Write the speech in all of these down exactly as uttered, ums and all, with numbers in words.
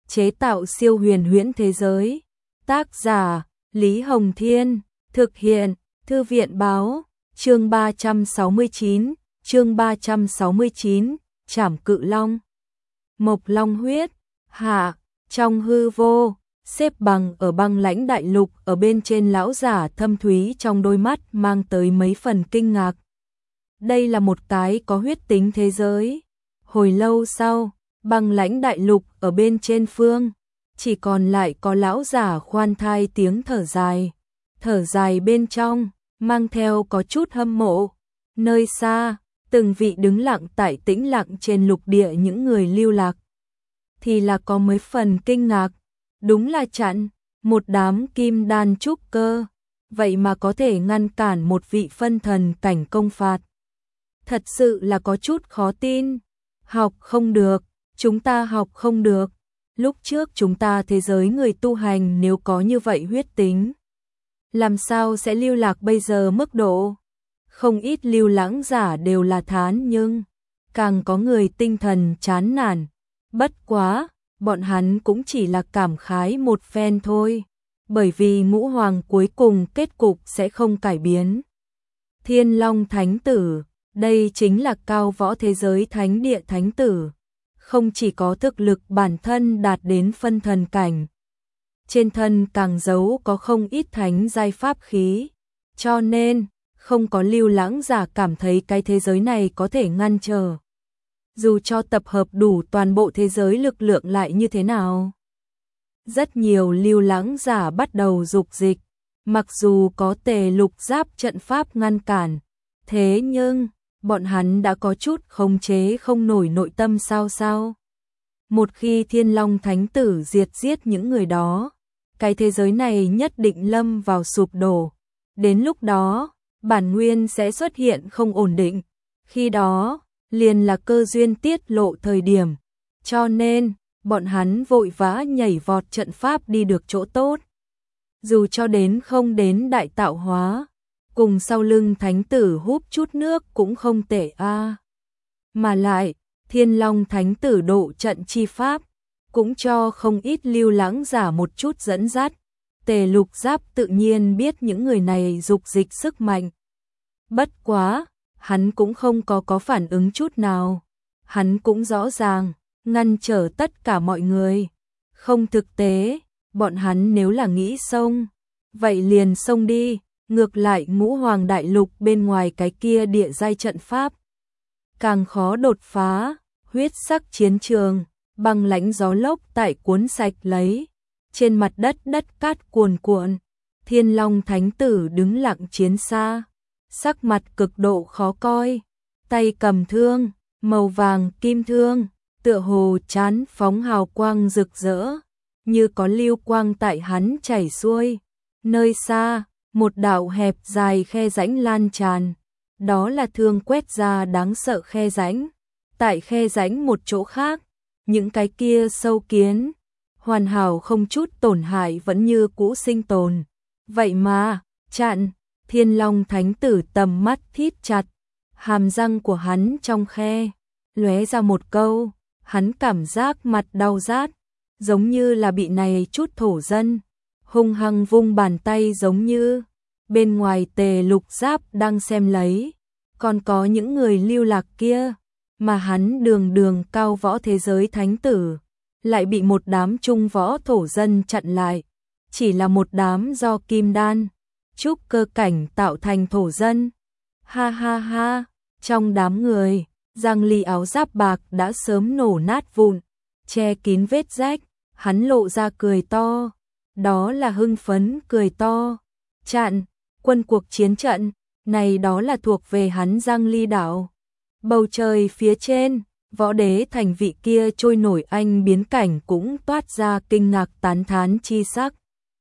chế tạo siêu huyền huyễn thế giới. Tác giả Lý Hồng Thiên, thực hiện Thư viện Báo, chương ba trăm sáu mươi chín, chương ba trăm sáu mươi chín, Trảm Cự Long. Mộc Long huyết, hạ, trong hư vô, xếp bằng ở băng lãnh đại lục, ở bên trên lão giả thâm thúy trong đôi mắt mang tới mấy phần kinh ngạc. Đây là một cái có huyết tính thế giới. Hồi lâu sau, băng lãnh đại lục ở bên trên phương, chỉ còn lại có lão giả khoan thai tiếng thở dài. Thở dài bên trong, mang theo có chút hâm mộ. Nơi xa, từng vị đứng lặng tại tĩnh lặng trên lục địa những người lưu lạc. Thì là có mấy phần kinh ngạc. Đúng là chặn, một đám kim đan trúc cơ. Vậy mà có thể ngăn cản một vị phân thần cảnh công phạt. Thật sự là có chút khó tin. Học không được, chúng ta học không được. Lúc trước chúng ta thế giới người tu hành nếu có như vậy huyết tính, làm sao sẽ lưu lạc bây giờ mức độ? Không ít lưu lãng giả đều là thán, nhưng càng có người tinh thần chán nản. Bất quá, bọn hắn cũng chỉ là cảm khái một phen thôi, bởi vì ngũ hoàng cuối cùng kết cục sẽ không cải biến. Thiên Long Thánh Tử, đây chính là cao võ thế giới thánh địa thánh tử, không chỉ có thực lực bản thân đạt đến phân thần cảnh, trên thân càng giấu có không ít thánh giai pháp khí, cho nên không có lưu lãng giả cảm thấy cái thế giới này có thể ngăn trở. Dù cho tập hợp đủ toàn bộ thế giới lực lượng lại như thế nào. Rất nhiều lưu lãng giả bắt đầu dục dịch, mặc dù có tề lục giáp trận pháp ngăn cản, thế nhưng bọn hắn đã có chút khống chế không nổi nội tâm sao sao. Một khi Thiên Long Thánh Tử diệt giết những người đó, cái thế giới này nhất định lâm vào sụp đổ. Đến lúc đó, bản nguyên sẽ xuất hiện không ổn định. Khi đó, liền là cơ duyên tiết lộ thời điểm. Cho nên, bọn hắn vội vã nhảy vọt trận pháp đi được chỗ tốt. Dù cho đến không đến đại tạo hóa, cùng sau lưng thánh tử húp chút nước cũng không tệ a. À. Mà lại, Thiên Long Thánh Tử độ trận chi pháp, cũng cho không ít lưu lãng giả một chút dẫn dắt. Tề lục giáp tự nhiên biết những người này dục dịch sức mạnh. Bất quá, hắn cũng không có có phản ứng chút nào. Hắn cũng rõ ràng, ngăn trở tất cả mọi người. Không thực tế, bọn hắn nếu là nghĩ xông, vậy liền xông đi. Ngược lại ngũ hoàng đại lục bên ngoài cái kia địa giai trận pháp càng khó đột phá. Huyết sắc chiến trường, băng lãnh gió lốc tại cuốn sạch lấy. Trên mặt đất đất cát cuồn cuộn. Thiên Long Thánh Tử đứng lặng chiến xa, sắc mặt cực độ khó coi, tay cầm thương, màu vàng kim thương, tựa hồ chán phóng hào quang rực rỡ, như có lưu quang tại hắn chảy xuôi. Nơi xa, một đạo hẹp dài khe rãnh lan tràn, đó là thương quét ra đáng sợ khe rãnh. Tại khe rãnh một chỗ khác, những cái kia sâu kiến, hoàn hảo không chút tổn hại vẫn như cũ sinh tồn. Vậy mà, chặn, Thiên Long Thánh Tử tầm mắt thít chặt, hàm răng của hắn trong khe, lóe ra một câu, hắn cảm giác mặt đau rát, giống như là bị này chút thổ dân, hung hăng vung bàn tay giống như, bên ngoài tề lục giáp đang xem lấy, còn có những người lưu lạc kia, mà hắn đường đường cao võ thế giới thánh tử, lại bị một đám trung võ thổ dân chặn lại, chỉ là một đám do kim đan, trúc cơ cảnh tạo thành thổ dân. Ha ha ha, trong đám người, Giang Ly áo giáp bạc đã sớm nổ nát vụn, che kín vết rách, hắn lộ ra cười to, đó là hưng phấn cười to. Chặn, quân cuộc chiến trận, này đó là thuộc về hắn Giang Ly đảo. Bầu trời phía trên, võ đế thành vị kia trôi nổi anh biến cảnh cũng toát ra kinh ngạc tán thán chi sắc.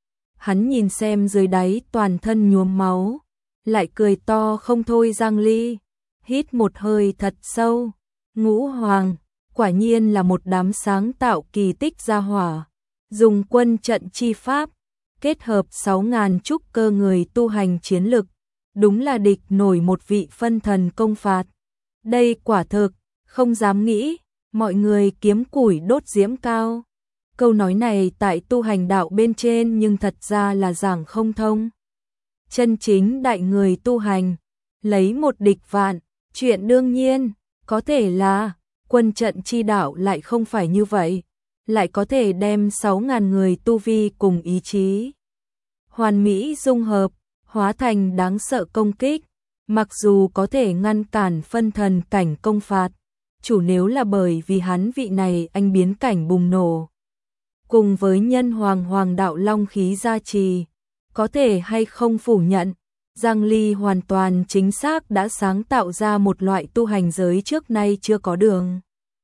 Hắn nhìn xem dưới đáy toàn thân nhuốm máu, lại cười to không thôi. Giang Ly hít một hơi thật sâu, ngũ hoàng, quả nhiên là một đám sáng tạo kỳ tích gia hỏa, dùng quân trận chi pháp, kết hợp sáu ngàn trúc cơ người tu hành chiến lực, đúng là địch nổi một vị phân thần công phạt. Đây quả thực, không dám nghĩ, mọi người kiếm củi đốt diễm cao. Câu nói này tại tu hành đạo bên trên nhưng thật ra là giảng không thông. Chân chính đại người tu hành, lấy một địch vạn, chuyện đương nhiên, có thể là quân trận chi đạo lại không phải như vậy, lại có thể đem sáu ngàn người tu vi cùng ý chí hoàn mỹ dung hợp, hóa thành đáng sợ công kích, mặc dù có thể ngăn cản phân thần cảnh công phạt, chủ nếu là bởi vì hắn vị này anh biến cảnh bùng nổ. Cùng với nhân hoàng hoàng đạo long khí gia trì, có thể hay không phủ nhận, Giang Ly hoàn toàn chính xác đã sáng tạo ra một loại tu hành giới trước nay chưa có đường.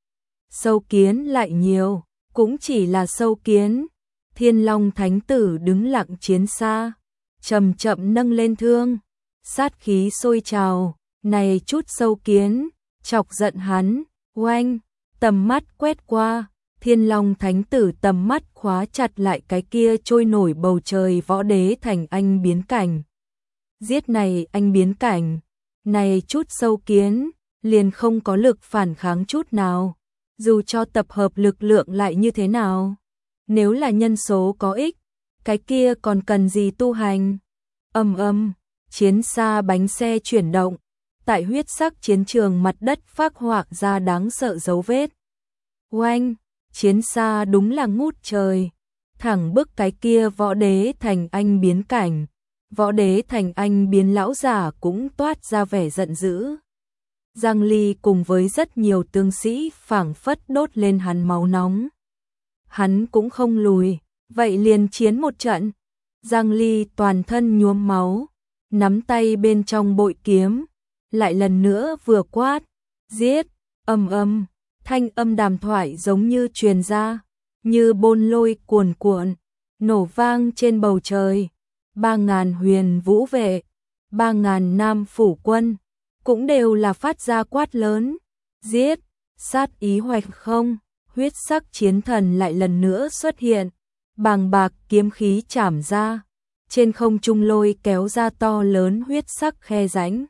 Sâu kiến lại nhiều, cũng chỉ là sâu kiến. Thiên Long Thánh Tử đứng lặng chiến xa, chậm chậm nâng lên thương, sát khí sôi trào, này chút sâu kiến, chọc giận hắn, oanh, tầm mắt quét qua, Thiên Long Thánh Tử tầm mắt khóa chặt lại cái kia trôi nổi bầu trời võ đế thành anh biến cảnh. Giết này anh biến cảnh, này chút sâu kiến, liền không có lực phản kháng chút nào, dù cho tập hợp lực lượng lại như thế nào. Nếu là nhân số có ích, cái kia còn cần gì tu hành? Ầm ầm, chiến xa bánh xe chuyển động, tại huyết sắc chiến trường mặt đất phác họa ra đáng sợ dấu vết. Oanh, chiến xa đúng là ngút trời, thẳng bức cái kia võ đế thành anh biến cảnh. Võ đế thành anh biến lão giả cũng toát ra vẻ giận dữ. Giang Ly cùng với rất nhiều tướng sĩ phảng phất đốt lên hắn máu nóng. Hắn cũng không lùi, vậy liền chiến một trận. Giang Ly toàn thân nhuốm máu, nắm tay bên trong bội kiếm, lại lần nữa vừa quát, giết, ầm ầm, thanh âm đàm thoại giống như truyền ra, như bôn lôi cuồn cuộn, nổ vang trên bầu trời. Ba ngàn huyền vũ vệ, ba ngàn nam phủ quân, cũng đều là phát ra quát lớn, giết, sát ý hoạch không. Huyết sắc chiến thần lại lần nữa xuất hiện, bàng bạc kiếm khí chảm ra, trên không trung lôi kéo ra to lớn huyết sắc khe rãnh.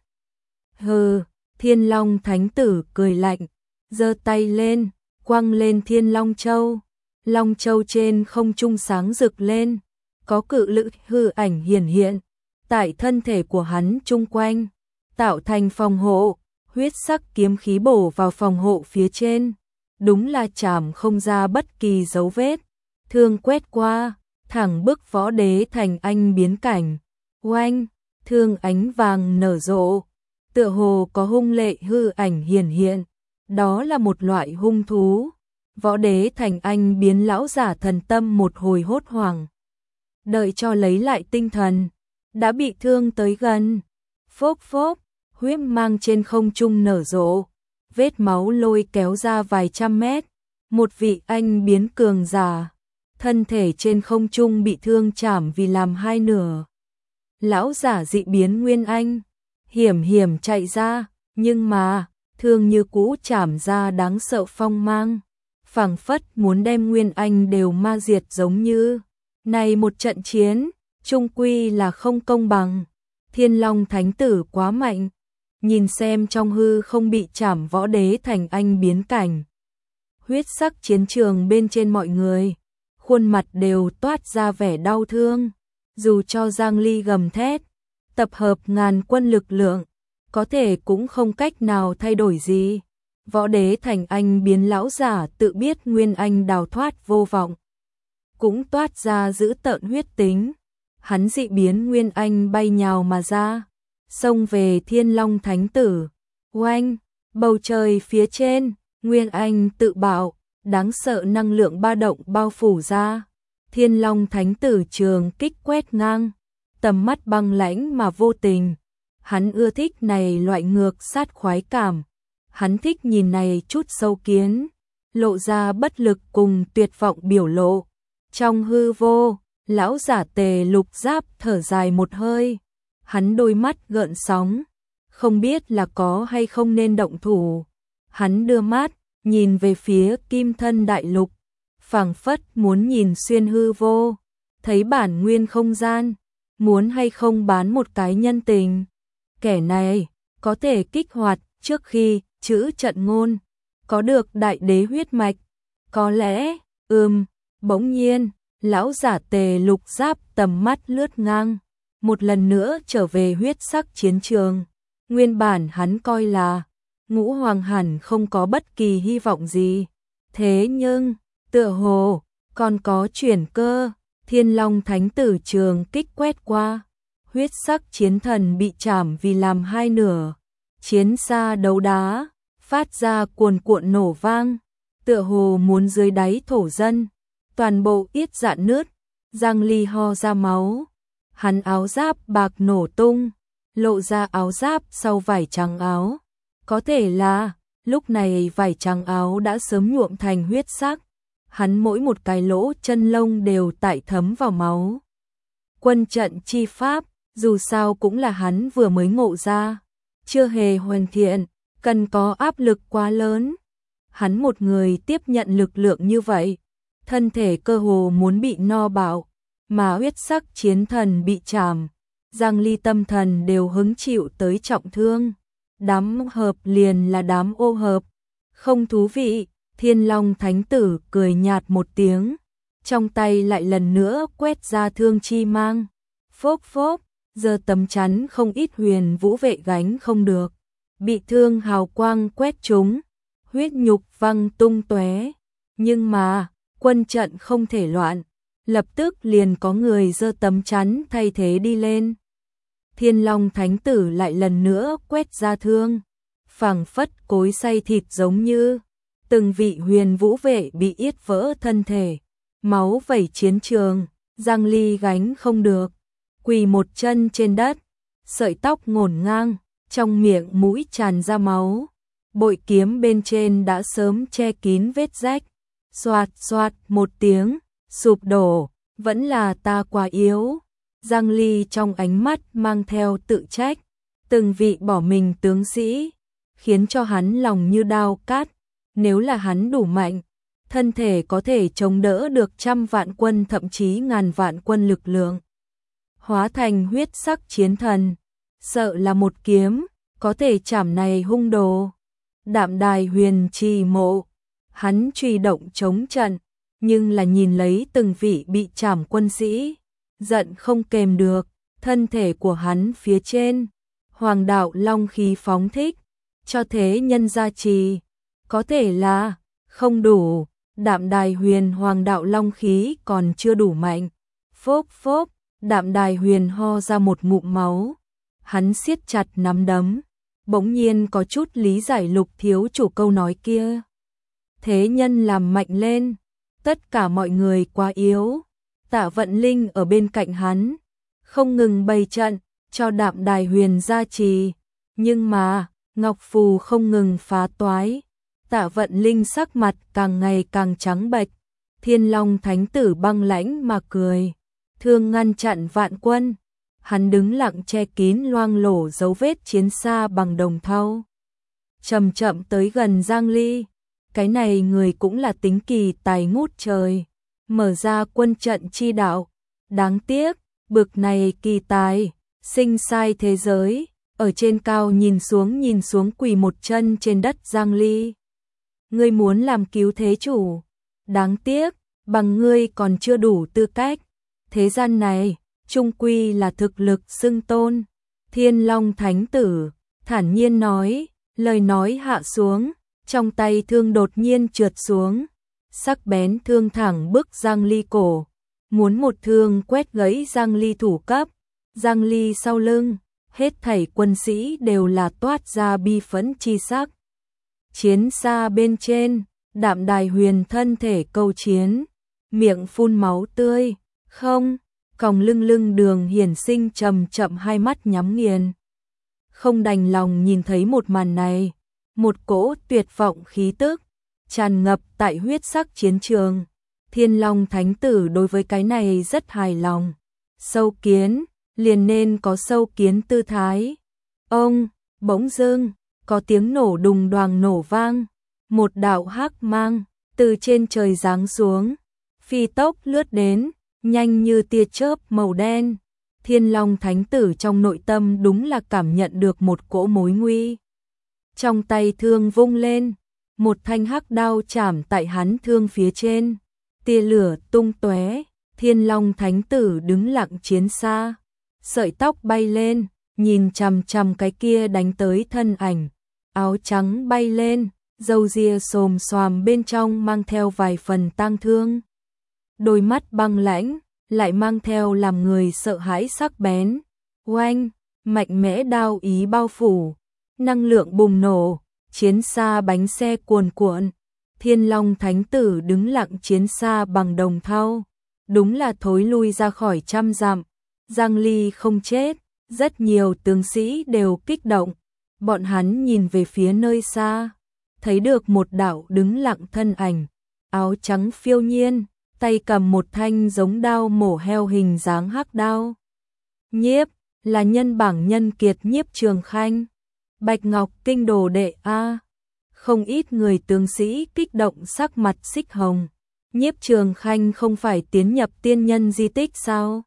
Hừ, Thiên Long Thánh Tử cười lạnh, giơ tay lên, quăng lên Thiên Long Châu. Long Châu trên không trung sáng rực lên, có cự lực hư ảnh hiển hiện, tại thân thể của hắn chung quanh, tạo thành phòng hộ, huyết sắc kiếm khí bổ vào phòng hộ phía trên. Đúng là chảm không ra bất kỳ dấu vết, thương quét qua, thẳng bức võ đế thành anh biến cảnh. Oanh, thương ánh vàng nở rộ, tựa hồ có hung lệ hư ảnh hiển hiện, đó là một loại hung thú. Võ đế thành anh biến lão giả thần tâm một hồi hốt hoảng. Đợi cho lấy lại tinh thần, đã bị thương tới gần. Phốc phốc, huyết mang trên không trung nở rộ. Vết máu lôi kéo ra vài trăm mét, một vị anh biến cường giả, thân thể trên không trung bị thương chảm vì làm hai nửa. Lão giả dị biến nguyên anh, hiểm hiểm chạy ra, nhưng mà, thương như cũ chảm ra đáng sợ phong mang, phảng phất muốn đem nguyên anh đều ma diệt giống như. Này một trận chiến, chung quy là không công bằng, Thiên Long Thánh Tử quá mạnh. Nhìn xem trong hư không bị chảm võ đế thành anh biến cảnh. Huyết sắc chiến trường bên trên mọi người, khuôn mặt đều toát ra vẻ đau thương. Dù cho Giang Ly gầm thét, tập hợp ngàn quân lực lượng, có thể cũng không cách nào thay đổi gì. Võ đế thành anh biến lão giả tự biết nguyên anh đào thoát vô vọng, cũng toát ra giữ tợn huyết tính. Hắn dị biến nguyên anh bay nhào mà ra, xông về Thiên Long Thánh Tử. Oanh, bầu trời phía trên, nguyên anh tự bạo, đáng sợ năng lượng ba động bao phủ ra. Thiên Long Thánh Tử trường kích quét ngang, tầm mắt băng lãnh mà vô tình. Hắn ưa thích này loại ngược sát khoái cảm. Hắn thích nhìn này chút sâu kiến, lộ ra bất lực cùng tuyệt vọng biểu lộ. Trong hư vô, lão giả Tề Lục Giáp thở dài một hơi. Hắn đôi mắt gợn sóng, không biết là có hay không nên động thủ. Hắn đưa mắt, nhìn về phía Kim Thân Đại Lục, phảng phất muốn nhìn xuyên hư vô, thấy bản nguyên không gian, muốn hay không bán một cái nhân tình. Kẻ này, có thể kích hoạt trước khi chữ trận ngôn, có được đại đế huyết mạch, có lẽ, ừm, Bỗng nhiên, lão giả Tề Lục Giáp tầm mắt lướt ngang, một lần nữa trở về huyết sắc chiến trường. Nguyên bản hắn coi là Ngũ Hoàng hẳn không có bất kỳ hy vọng gì. Thế nhưng, tựa hồ, còn có chuyển cơ, Thiên Long Thánh Tử trường kích quét qua. Huyết sắc chiến thần bị chảm vì làm hai nửa. Chiến xa đấu đá, phát ra cuồn cuộn nổ vang, tựa hồ muốn dưới đáy thổ dân. Toàn bộ yết dạn nứt, Giang Ly ho ra máu. Hắn áo giáp bạc nổ tung, lộ ra áo giáp sau vải trắng áo. Có thể là, lúc này vải trắng áo đã sớm nhuộm thành huyết sắc. Hắn mỗi một cái lỗ chân lông đều tải thấm vào máu. Quân trận chi pháp, dù sao cũng là hắn vừa mới ngộ ra, chưa hề hoàn thiện, cần có áp lực quá lớn. Hắn một người tiếp nhận lực lượng như vậy, thân thể cơ hồ muốn bị no bạo, mà huyết sắc chiến thần bị chảm, Giang Ly tâm thần đều hứng chịu tới trọng thương. Đám hợp liền là đám ô hợp, không thú vị. Thiên Long Thánh Tử cười nhạt một tiếng, trong tay lại lần nữa quét ra thương chi mang. Phốc phốc, giờ tấm chắn không ít huyền vũ vệ gánh không được, bị thương hào quang quét trúng, huyết nhục văng tung tóe. Nhưng mà, quân trận không thể loạn, lập tức liền có người giơ tấm chắn thay thế đi lên. Thiên Long Thánh Tử lại lần nữa quét ra thương, phảng phất cối xay thịt giống như từng vị huyền vũ vệ bị yết vỡ thân thể, máu vẩy chiến trường. Giang Ly gánh không được, quỳ một chân trên đất, sợi tóc ngổn ngang, trong miệng mũi tràn ra máu. Bội kiếm bên trên đã sớm che kín vết rách, xoạt xoạt một tiếng, sụp đổ. Vẫn là ta quá yếu. Giang Ly trong ánh mắt mang theo tự trách, từng vị bỏ mình tướng sĩ, khiến cho hắn lòng như đao cát. Nếu là hắn đủ mạnh, thân thể có thể chống đỡ được trăm vạn quân thậm chí ngàn vạn quân lực lượng. Hóa thành huyết sắc chiến thần, sợ là một kiếm, có thể chảm này hung đồ. Đạm Đài Huyền Trì Mộ, hắn truy động chống trận, nhưng là nhìn lấy từng vị bị chảm quân sĩ, giận không kềm được, thân thể của hắn phía trên, hoàng đạo long khí phóng thích, cho thế nhân gia trì. Có thể là không đủ, Đạm Đài Huyền hoàng đạo long khí còn chưa đủ mạnh. Phốc phốc, Đạm Đài Huyền ho ra một ngụm máu, hắn siết chặt nắm đấm, bỗng nhiên có chút lý giải Lục thiếu chủ câu nói kia. Thế nhân làm mạnh lên, tất cả mọi người quá yếu. Tạ Vận Linh ở bên cạnh hắn, không ngừng bày trận, cho Đạm Đài Huyền gia trì. Nhưng mà, Ngọc Phù không ngừng phá toái. Tạ Vận Linh sắc mặt càng ngày càng trắng bệch. Thiên Long Thánh Tử băng lãnh mà cười, thương ngăn chặn vạn quân. Hắn đứng lặng che kín loang lổ dấu vết chiến xa bằng đồng thau, chậm chậm tới gần Giang Ly. Cái này người cũng là tính kỳ tài ngút trời, mở ra quân trận chi đạo. Đáng tiếc, bực này kỳ tài, sinh sai thế giới. Ở trên cao nhìn xuống nhìn xuống quỳ một chân trên đất Giang Ly. Ngươi muốn làm cứu thế chủ, đáng tiếc, bằng ngươi còn chưa đủ tư cách. Thế gian này, chung quy là thực lực xưng tôn. Thiên Long Thánh Tử thản nhiên nói, lời nói hạ xuống, trong tay thương đột nhiên trượt xuống, sắc bén thương thẳng bức Giang Ly cổ, muốn một thương quét gãy Giang Ly thủ cấp. Giang Ly sau lưng, hết thảy quân sĩ đều là toát ra bi phẫn chi sắc. Chiến xa bên trên, Đạm Đài Huyền thân thể câu chiến, miệng phun máu tươi, không, còng lưng lưng Đường Hiển Sinh chậm chậm hai mắt nhắm nghiền. Không đành lòng nhìn thấy một màn này, một cỗ tuyệt vọng khí tức tràn ngập tại huyết sắc chiến trường. Thiên Long Thánh Tử đối với cái này rất hài lòng. Sâu kiến, liền nên có sâu kiến tư thái. Ông, bỗng dưng, có tiếng nổ đùng đoàng nổ vang, một đạo hắc mang từ trên trời giáng xuống, phi tốc lướt đến, nhanh như tia chớp màu đen. Thiên Long Thánh Tử trong nội tâm đúng là cảm nhận được một cỗ mối nguy. Trong tay thương vung lên, một thanh hắc đao chảm tại hắn thương phía trên, tia lửa tung tóe, Thiên Long Thánh Tử đứng lặng chiến xa, sợi tóc bay lên, nhìn chằm chằm cái kia đánh tới thân ảnh, áo trắng bay lên, râu ria xồm xoàm bên trong mang theo vài phần tang thương. Đôi mắt băng lãnh, lại mang theo làm người sợ hãi sắc bén. Oanh, mạnh mẽ đao ý bao phủ, năng lượng bùng nổ, chiến xa bánh xe cuồn cuộn. Thiên Long Thánh Tử đứng lặng chiến xa bằng đồng thau, đúng là thối lui ra khỏi trăm dặm. Giang Ly không chết, rất nhiều tướng sĩ đều kích động. Bọn hắn nhìn về phía nơi xa, thấy được một đạo đứng lặng thân ảnh, áo trắng phiêu nhiên, tay cầm một thanh giống đao mổ heo hình dáng hắc đao. Nhiếp, là nhân bảng nhân kiệt Nhiếp Trường Khanh. Bạch Ngọc Kinh đồ đệ A. Không ít người tướng sĩ kích động sắc mặt xích hồng. Nhiếp Trường Khanh không phải tiến nhập tiên nhân di tích sao?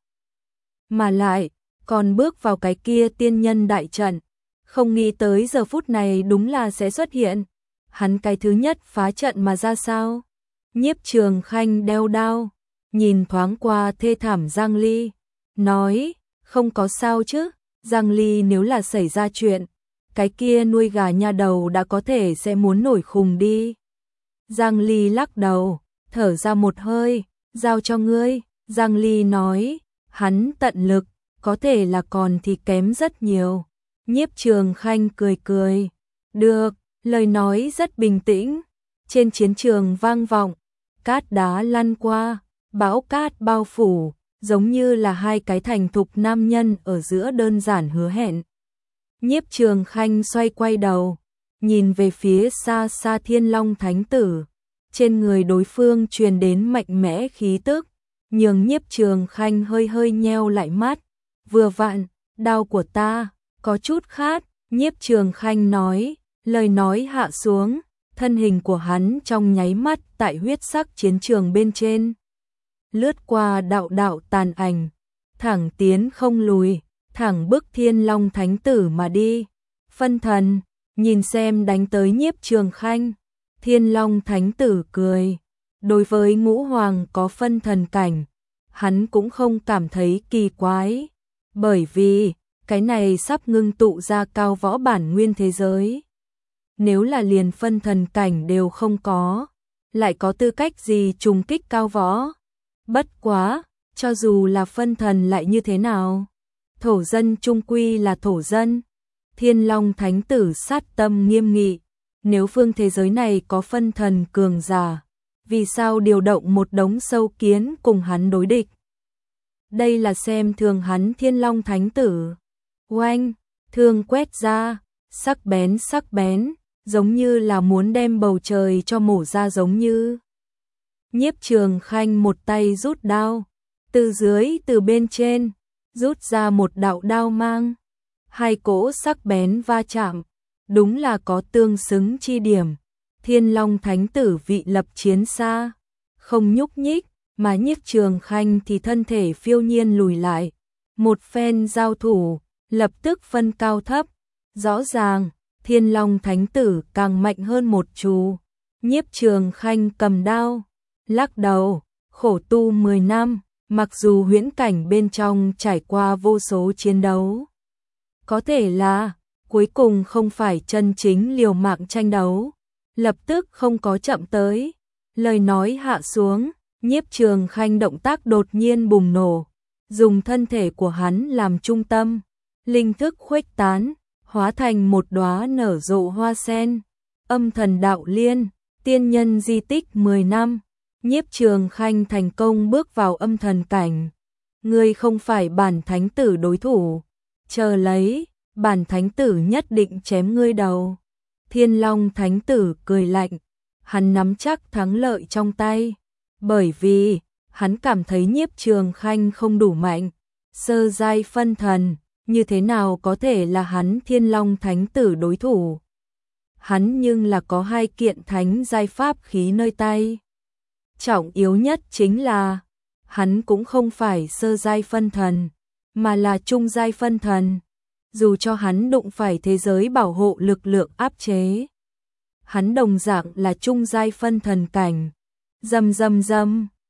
Mà lại, còn bước vào cái kia tiên nhân đại trận. Không nghĩ tới giờ phút này đúng là sẽ xuất hiện. Hắn cái thứ nhất phá trận mà ra sao? Nhiếp Trường Khanh đeo đao, nhìn thoáng qua thê thảm Giang Ly, nói, không có sao chứ, Giang Ly nếu là xảy ra chuyện, cái kia nuôi gà nha đầu đã có thể sẽ muốn nổi khùng đi. Giang Ly lắc đầu, thở ra một hơi, giao cho ngươi. Giang Ly nói, hắn tận lực, có thể là còn thì kém rất nhiều. Nhiếp Trường Khanh cười cười, được, lời nói rất bình tĩnh. Trên chiến trường vang vọng, cát đá lăn qua, bão cát bao phủ, giống như là hai cái thành thục nam nhân ở giữa đơn giản hứa hẹn. Nhiếp Trường Khanh xoay quay đầu, nhìn về phía xa xa Thiên Long Thánh Tử, trên người đối phương truyền đến mạnh mẽ khí tức, nhường Nhiếp Trường Khanh hơi hơi nheo lại mắt. Vừa vặn, đao của ta có chút khát. Nhiếp Trường Khanh nói, lời nói hạ xuống, thân hình của hắn trong nháy mắt tại huyết sắc chiến trường bên trên lướt qua đạo đạo tàn ảnh, thẳng tiến không lùi, thẳng bức Thiên Long Thánh Tử mà đi. Phân thần, nhìn xem đánh tới Nhiếp Trường Khanh. Thiên Long Thánh Tử cười, đối với ngũ hoàng có phân thần cảnh, hắn cũng không cảm thấy kỳ quái, bởi vì cái này sắp ngưng tụ ra cao võ bản nguyên thế giới. Nếu là liền phân thần cảnh đều không có, lại có tư cách gì trùng kích cao võ? Bất quá, cho dù là phân thần lại như thế nào? Thổ dân trung quy là thổ dân. Thiên Long Thánh Tử sát tâm nghiêm nghị, nếu phương thế giới này có phân thần cường giả, vì sao điều động một đống sâu kiến cùng hắn đối địch? Đây là xem thường hắn Thiên Long Thánh Tử. Oanh, thương quét ra, sắc bén sắc bén, giống như là muốn đem bầu trời cho mổ ra giống như. Nhiếp Trường Khanh một tay rút đao, từ dưới từ bên trên, rút ra một đạo đao mang. Hai cỗ sắc bén va chạm, đúng là có tương xứng chi điểm. Thiên Long Thánh Tử vị lập chiến xa, không nhúc nhích, mà Nhiếp Trường Khanh thì thân thể phiêu nhiên lùi lại. Một phen giao thủ, lập tức phân cao thấp, rõ ràng, Thiên Long Thánh Tử càng mạnh hơn một chú. Nhiếp Trường Khanh cầm đao, lắc đầu, khổ tu mười năm, mặc dù huyễn cảnh bên trong trải qua vô số chiến đấu. Có thể là, cuối cùng không phải chân chính liều mạng tranh đấu, lập tức không có chậm tới. Lời nói hạ xuống, Nhiếp Trường Khanh động tác đột nhiên bùng nổ, dùng thân thể của hắn làm trung tâm, linh thức khuếch tán, hóa thành một đóa nở rộ hoa sen. Âm thần đạo liên, tiên nhân di tích mười năm, Nhiếp Trường Khanh thành công bước vào âm thần cảnh. Ngươi không phải bản thánh tử đối thủ, chờ lấy, bản thánh tử nhất định chém ngươi đầu. Thiên Long Thánh Tử cười lạnh, hắn nắm chắc thắng lợi trong tay, bởi vì hắn cảm thấy Nhiếp Trường Khanh không đủ mạnh, sơ giai phân thần, như thế nào có thể là hắn Thiên Long Thánh Tử đối thủ. Hắn nhưng là có hai kiện thánh giai pháp khí nơi tay. Trọng yếu nhất chính là, hắn cũng không phải sơ giai phân thần, mà là trung giai phân thần. Dù cho hắn đụng phải thế giới bảo hộ lực lượng áp chế, hắn đồng dạng là trung giai phân thần cảnh. Rầm rầm rầm,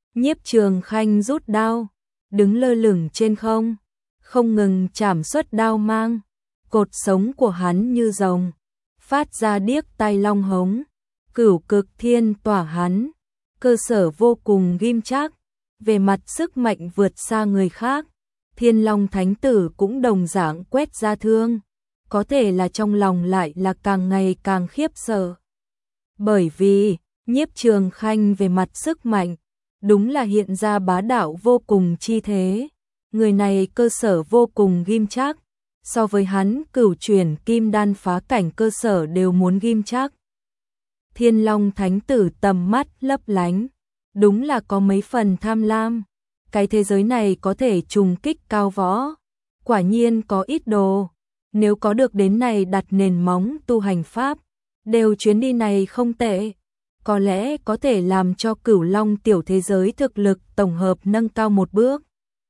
Nhiếp Trường Khanh rút đao, đứng lơ lửng trên không, không ngừng chảm xuất đao mang, cột sống của hắn như rồng, phát ra điếc tai long hống, cửu cực thiên tỏa hắn, cơ sở vô cùng ghim chắc, về mặt sức mạnh vượt xa người khác. Thiên Long Thánh Tử cũng đồng dạng quét ra thương, có thể là trong lòng lại là càng ngày càng khiếp sợ. Bởi vì, Nhiếp Trường Khanh về mặt sức mạnh, đúng là hiện ra bá đạo vô cùng chi thế. Người này cơ sở vô cùng ghim chắc, so với hắn cửu chuyển kim đan phá cảnh cơ sở đều muốn ghim chắc. Thiên Long Thánh Tử tầm mắt lấp lánh, đúng là có mấy phần tham lam. Cái thế giới này có thể trùng kích cao võ, quả nhiên có ít đồ. Nếu có được đến này đặt nền móng tu hành pháp, đều chuyến đi này không tệ. Có lẽ có thể làm cho Cửu Long tiểu thế giới thực lực tổng hợp nâng cao một bước.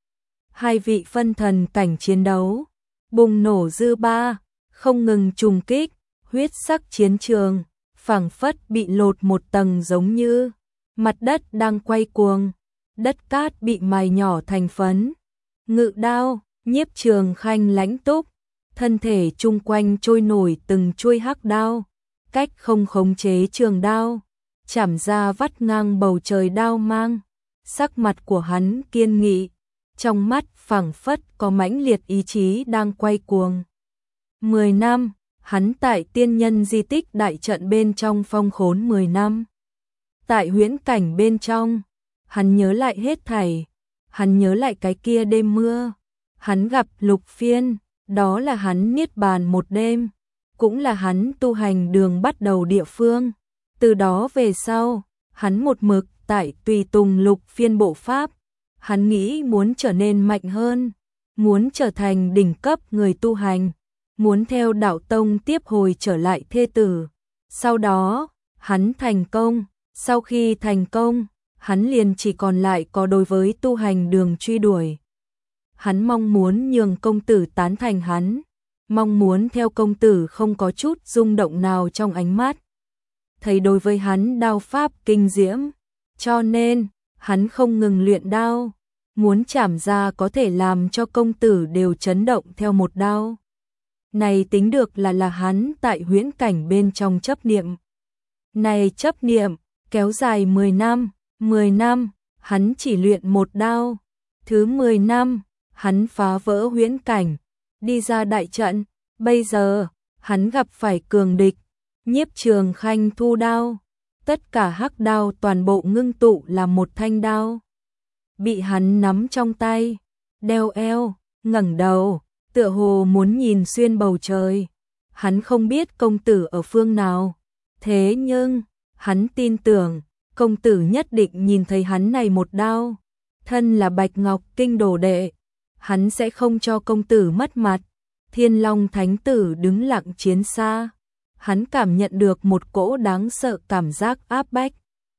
Hai vị phân thần cảnh chiến đấu, bùng nổ dư ba, không ngừng trùng kích, huyết sắc chiến trường, phảng phất bị lột một tầng giống như mặt đất đang quay cuồng, đất cát bị mài nhỏ thành phấn. Ngự đao, Nhiếp Trường Khanh lãnh túc, thân thể chung quanh trôi nổi từng chuôi hắc đao, cách không khống chế trường đao, chảm ra vắt ngang bầu trời đao mang. Sắc mặt của hắn kiên nghị, trong mắt phảng phất có mãnh liệt ý chí đang quay cuồng. Mười năm, hắn tại tiên nhân di tích đại trận bên trong phong khốn mười năm. Tại huyễn cảnh bên trong, hắn nhớ lại hết thảy, hắn nhớ lại cái kia đêm mưa, hắn gặp Lục Phiên, đó là hắn niết bàn một đêm, cũng là hắn tu hành đường bắt đầu địa phương. Từ đó về sau, hắn một mực tại tùy tùng Lục Phiên bộ pháp, hắn nghĩ muốn trở nên mạnh hơn, muốn trở thành đỉnh cấp người tu hành, muốn theo đạo tông tiếp hồi trở lại thê tử. Sau đó, hắn thành công, sau khi thành công, hắn liền chỉ còn lại có đối với tu hành đường truy đuổi. Hắn mong muốn nhường công tử tán thành hắn, mong muốn theo công tử không có chút rung động nào trong ánh mắt. Thấy đối với hắn đao pháp kinh diễm, cho nên hắn không ngừng luyện đao, muốn chảm ra có thể làm cho công tử đều chấn động theo một đao. Này tính được là là hắn tại huyễn cảnh bên trong chấp niệm. Này chấp niệm, kéo dài mười năm, mười năm, hắn chỉ luyện một đao. Thứ mười năm, hắn phá vỡ huyễn cảnh, đi ra đại trận. Bây giờ, hắn gặp phải cường địch, Nhiếp Trường Khanh thu đao. Tất cả hắc đao toàn bộ ngưng tụ là một thanh đao. Bị hắn nắm trong tay, đeo eo, ngẩng đầu, tựa hồ muốn nhìn xuyên bầu trời. Hắn không biết công tử ở phương nào, thế nhưng, hắn tin tưởng, công tử nhất định nhìn thấy hắn này một đao. Thân là Bạch Ngọc Kinh đồ đệ, hắn sẽ không cho công tử mất mặt. Thiên Long Thánh Tử đứng lặng chiến xa, hắn cảm nhận được một cỗ đáng sợ cảm giác áp bách.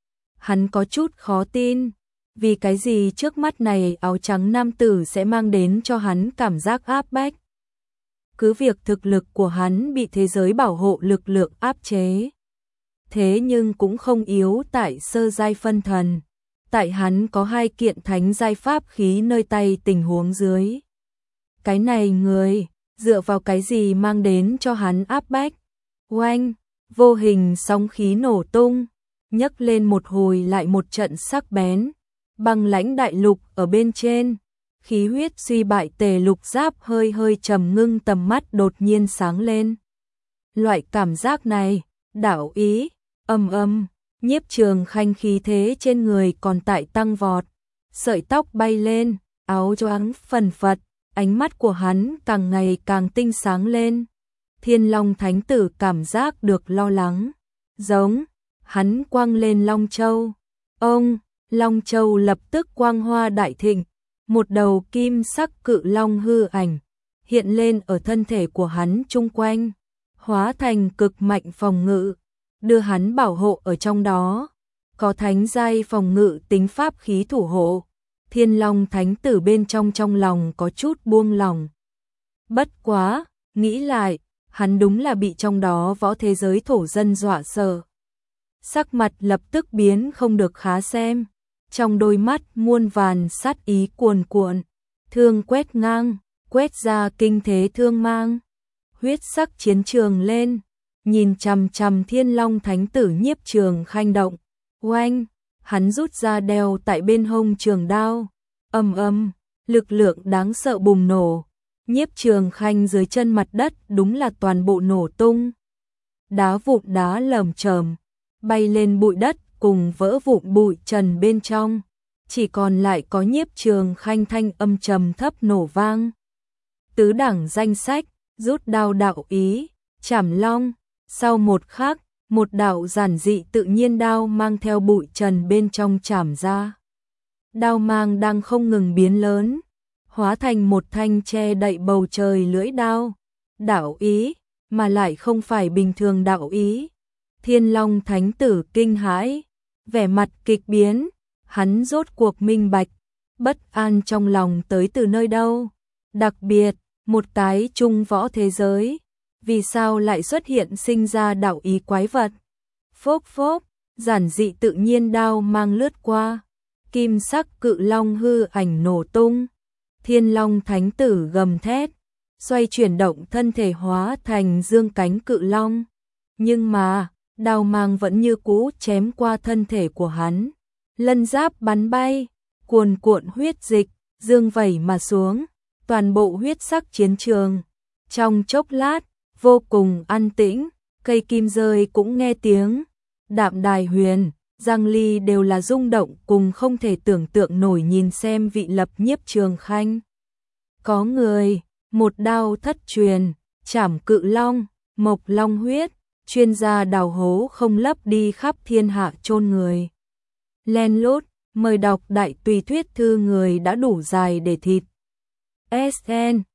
Hắn có chút khó tin, vì cái gì trước mắt này áo trắng nam tử sẽ mang đến cho hắn cảm giác áp bách. Cứ việc thực lực của hắn bị thế giới bảo hộ lực lượng áp chế, thế nhưng cũng không yếu tại sơ giai phân thần. Tại hắn có hai kiện thánh giai pháp khí nơi tay tình huống dưới. Cái này người, dựa vào cái gì mang đến cho hắn áp bách? Oanh, vô hình sóng khí nổ tung, nhấc lên một hồi lại một trận sắc bén. Băng lãnh đại lục ở bên trên, khí huyết suy bại Tề Lục Giáp hơi hơi trầm ngưng, tầm mắt đột nhiên sáng lên. Loại cảm giác này, đảo ý, âm âm, Nhiếp Trường Khanh khí thế trên người còn tại tăng vọt, sợi tóc bay lên, áo choàng phần phật, ánh mắt của hắn càng ngày càng tinh sáng lên. Thiên Long Thánh Tử cảm giác được lo lắng, giống, hắn quăng lên Long Châu. Ông, Long Châu lập tức quang hoa đại thịnh, một đầu kim sắc cự long hư ảnh, hiện lên ở thân thể của hắn chung quanh, hóa thành cực mạnh phòng ngự, đưa hắn bảo hộ ở trong đó. Có thánh giai phòng ngự tính pháp khí thủ hộ, Thiên Long Thánh Tử bên trong trong lòng có chút buông lòng. Bất quá, nghĩ lại, hắn đúng là bị trong đó võ thế giới thổ dân dọa sợ. Sắc mặt lập tức biến không được khá xem, trong đôi mắt muôn vàn sát ý cuồn cuộn, thương quét ngang, quét ra kinh thế thương mang. Huyết sắc chiến trường lên, nhìn chằm chằm Thiên Long Thánh Tử Nhiếp Trường Khanh động. Oanh, hắn rút ra đeo tại bên hông trường đao. Ầm ầm, lực lượng đáng sợ bùng nổ. Nhiếp Trường Khanh dưới chân mặt đất đúng là toàn bộ nổ tung. Đá vụn đá lởm chởm, bay lên bụi đất cùng vỡ vụn bụi trần bên trong. Chỉ còn lại có Nhiếp Trường Khanh thanh âm trầm thấp nổ vang. Tứ đẳng danh sách, rút đao đạo ý, chảm long. Sau một khắc, một đạo giản dị tự nhiên đao mang theo bụi trần bên trong chảm ra. Đao mang đang không ngừng biến lớn, hóa thành một thanh che đậy bầu trời lưỡi đao. Đạo ý, mà lại không phải bình thường đạo ý. Thiên Long Thánh Tử kinh hãi, vẻ mặt kịch biến, hắn rốt cuộc minh bạch, bất an trong lòng tới từ nơi đâu. Đặc biệt, một cái trung võ thế giới, vì sao lại xuất hiện sinh ra đạo ý quái vật. Phốc phốc, giản dị tự nhiên đao mang lướt qua, kim sắc cự long hư ảnh nổ tung. Thiên Long Thánh Tử gầm thét, xoay chuyển động thân thể hóa thành dương cánh cự long. Nhưng mà, đao mang vẫn như cũ chém qua thân thể của hắn. Lân giáp bắn bay, cuồn cuộn huyết dịch, dương vẩy mà xuống, toàn bộ huyết sắc chiến trường. Trong chốc lát, vô cùng an tĩnh, cây kim rơi cũng nghe tiếng. Đạm Đài Huyền, Giang Ly đều là rung động cùng không thể tưởng tượng nổi nhìn xem vị lập Nhiếp Trường Khanh. Có người, một đao thất truyền, chảm cự long, mộc long huyết, chuyên gia đào hố không lấp đi khắp thiên hạ chôn người. Len lút, mời đọc đại tùy thuyết thư người đã đủ dài để thịt. ét en